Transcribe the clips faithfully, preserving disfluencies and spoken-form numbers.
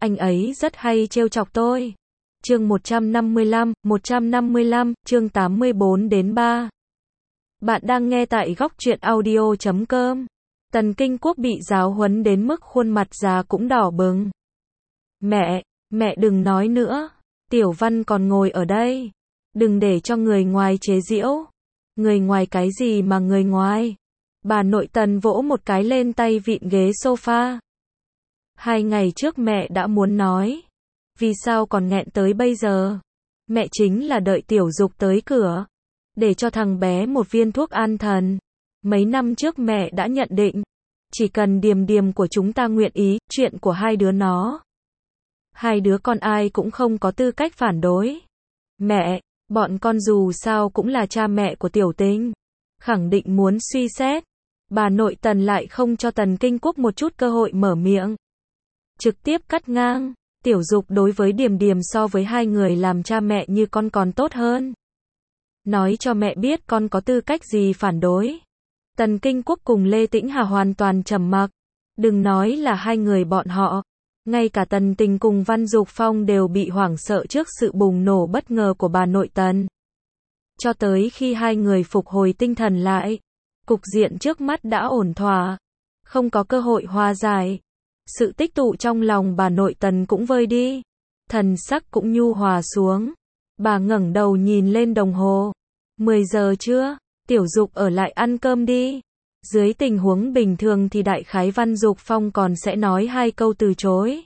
anh ấy rất hay trêu chọc tôi. Chương một trăm năm mươi lăm, một trăm năm mươi lăm, chương tám mươi bốn đến ba. Bạn đang nghe tại góc truyện audio chấm com. Tần Kinh Quốc bị giáo huấn đến mức khuôn mặt già cũng đỏ bừng. Mẹ, mẹ đừng nói nữa. Tiểu Văn còn ngồi ở đây. Đừng để cho người ngoài chế giễu. Người ngoài cái gì mà người ngoài? Bà nội Tần vỗ một cái lên tay vịn ghế sofa. Hai ngày trước mẹ đã muốn nói. Vì sao còn nghẹn tới bây giờ? Mẹ chính là đợi Tiểu Dục tới cửa. Để cho thằng bé một viên thuốc an thần. Mấy năm trước mẹ đã nhận định. Chỉ cần Điềm Điềm của chúng ta nguyện ý, chuyện của hai đứa nó. Hai đứa con ai cũng không có tư cách phản đối. Mẹ, bọn con dù sao cũng là cha mẹ của Tiểu Tinh. Khẳng định muốn suy xét. Bà nội Tần lại không cho Tần Kinh Quốc một chút cơ hội mở miệng. Trực tiếp cắt ngang. Tiểu Dục đối với Điềm Điềm so với hai người làm cha mẹ như con còn tốt hơn. Nói cho mẹ biết con có tư cách gì phản đối. Tần Kinh Quốc cùng Lê Tĩnh Hà hoàn toàn trầm mặc. Đừng nói là hai người bọn họ. Ngay cả Tần Tình cùng Văn Dục Phong đều bị hoảng sợ trước sự bùng nổ bất ngờ của bà nội Tần. Cho tới khi hai người phục hồi tinh thần lại. Cục diện trước mắt đã ổn thỏa. Không có cơ hội hòa giải. Sự tích tụ trong lòng bà nội Tần cũng vơi đi. Thần sắc cũng nhu hòa xuống. Bà ngẩng đầu nhìn lên đồng hồ. mười giờ chưa? Tiểu Dục ở lại ăn cơm đi. Dưới tình huống bình thường thì đại khái Văn Dục Phong còn sẽ nói hai câu từ chối.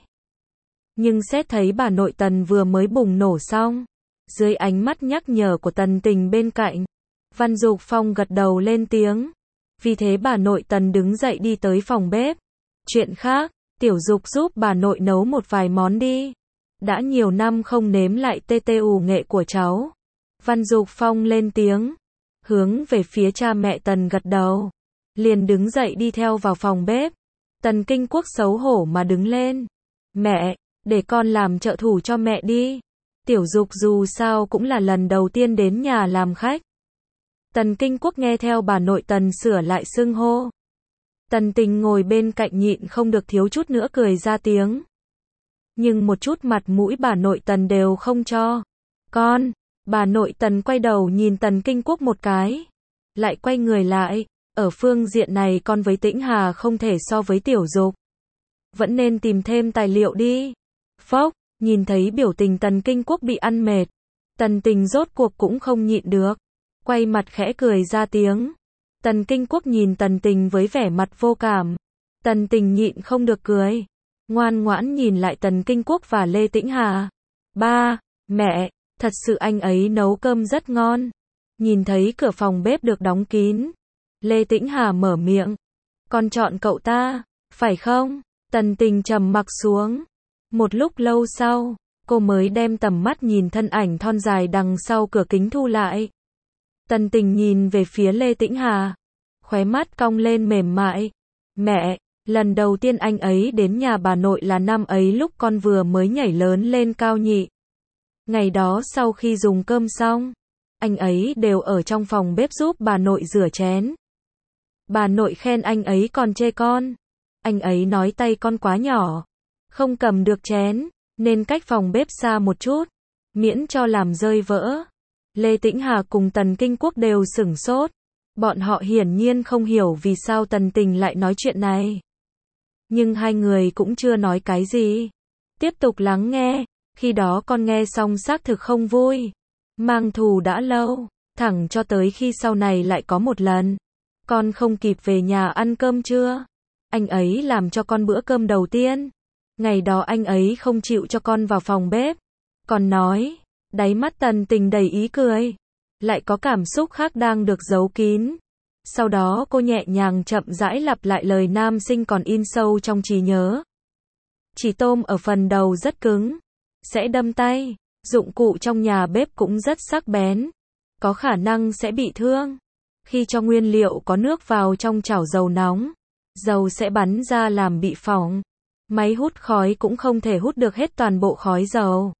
Nhưng xét thấy bà nội Tần vừa mới bùng nổ xong. Dưới ánh mắt nhắc nhở của Tần Tình bên cạnh. Văn Dục Phong gật đầu lên tiếng. Vì thế bà nội Tần đứng dậy đi tới phòng bếp. Chuyện khác, Tiểu Dục giúp bà nội nấu một vài món đi. Đã nhiều năm không nếm lại tê tê ủ nghệ của cháu. Văn Dục Phong lên tiếng. Hướng về phía cha mẹ Tần gật đầu. Liền đứng dậy đi theo vào phòng bếp. Tần Kinh Quốc xấu hổ mà đứng lên. Mẹ, để con làm trợ thủ cho mẹ đi. Tiểu Dục dù sao cũng là lần đầu tiên đến nhà làm khách. Tần Kinh Quốc nghe theo bà nội Tần sửa lại xưng hô. Tần Tình ngồi bên cạnh nhịn không được thiếu chút nữa cười ra tiếng. Nhưng một chút mặt mũi bà nội Tần đều không cho. Con, bà nội Tần quay đầu nhìn Tần Kinh Quốc một cái. Lại quay người lại. Ở phương diện này con với Tĩnh Hà không thể so với Tiểu Dục. Vẫn nên tìm thêm tài liệu đi. Phốc, nhìn thấy biểu tình Tần Kinh Quốc bị ăn mệt. Tần Tình rốt cuộc cũng không nhịn được. Quay mặt khẽ cười ra tiếng. Tần Kinh Quốc nhìn Tần Tình với vẻ mặt vô cảm. Tần Tình nhịn không được cười. Ngoan ngoãn nhìn lại Tần Kinh Quốc và Lê Tĩnh Hà. Ba, mẹ, thật sự anh ấy nấu cơm rất ngon. Nhìn thấy cửa phòng bếp được đóng kín. Lê Tĩnh Hà mở miệng. Con chọn cậu ta, phải không? Tần Tình trầm mặc xuống. Một lúc lâu sau, cô mới đem tầm mắt nhìn thân ảnh thon dài đằng sau cửa kính thu lại. Tần Tình nhìn về phía Lê Tĩnh Hà. Khóe mắt cong lên mềm mại. Mẹ, lần đầu tiên anh ấy đến nhà bà nội là năm ấy lúc con vừa mới nhảy lớn lên cao nhị. Ngày đó sau khi dùng cơm xong, anh ấy đều ở trong phòng bếp giúp bà nội rửa chén. Bà nội khen anh ấy còn chê con. Anh ấy nói tay con quá nhỏ. Không cầm được chén, nên cách phòng bếp xa một chút. Miễn cho làm rơi vỡ. Lê Tĩnh Hà cùng Tần Kinh Quốc đều sửng sốt. Bọn họ hiển nhiên không hiểu vì sao Tần Tình lại nói chuyện này. Nhưng hai người cũng chưa nói cái gì. Tiếp tục lắng nghe. Khi đó con nghe xong xác thực không vui. Mang thù đã lâu. Thẳng cho tới khi sau này lại có một lần. Con không kịp về nhà ăn cơm trưa. Anh ấy làm cho con bữa cơm đầu tiên. Ngày đó anh ấy không chịu cho con vào phòng bếp. Còn nói. Đáy mắt Tần Tình đầy ý cười. Lại có cảm xúc khác đang được giấu kín. Sau đó cô nhẹ nhàng chậm rãi lặp lại lời nam sinh còn in sâu trong trí nhớ. Chỉ tôm ở phần đầu rất cứng. Sẽ đâm tay. Dụng cụ trong nhà bếp cũng rất sắc bén. Có khả năng sẽ bị thương. Khi cho nguyên liệu có nước vào trong chảo dầu nóng. Dầu sẽ bắn ra làm bị phỏng. Máy hút khói cũng không thể hút được hết toàn bộ khói dầu.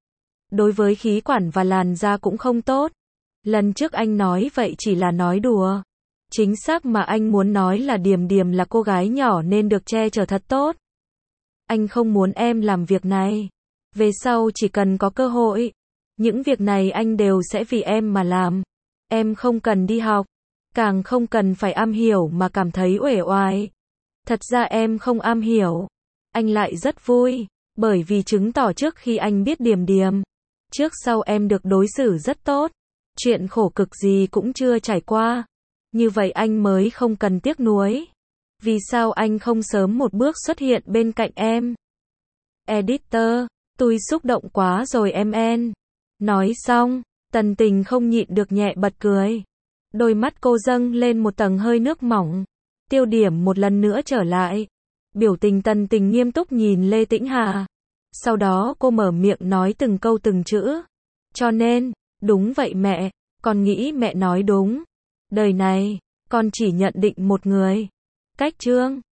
Đối với khí quản và làn da cũng không tốt. Lần trước anh nói vậy chỉ là nói đùa. Chính xác mà anh muốn nói là Điềm Điềm là cô gái nhỏ nên được che chở thật tốt. Anh không muốn em làm việc này. Về sau chỉ cần có cơ hội, những việc này anh đều sẽ vì em mà làm. Em không cần đi học, càng không cần phải am hiểu mà cảm thấy uể oải. Thật ra em không am hiểu, anh lại rất vui, bởi vì chứng tỏ trước khi anh biết Điềm Điềm, trước sau em được đối xử rất tốt, chuyện khổ cực gì cũng chưa trải qua. Như vậy anh mới không cần tiếc nuối. Vì sao anh không sớm một bước xuất hiện bên cạnh em? Editor, tôi xúc động quá rồi em en. Nói xong, Tần Tình không nhịn được nhẹ bật cười. Đôi mắt cô dâng lên một tầng hơi nước mỏng. Tiêu điểm một lần nữa trở lại. Biểu tình Tần Tình nghiêm túc nhìn Lê Tĩnh Hà. Sau đó cô mở miệng nói từng câu từng chữ. Cho nên, đúng vậy mẹ, con nghĩ mẹ nói đúng. Đời này, con chỉ nhận định một người. Cách Trương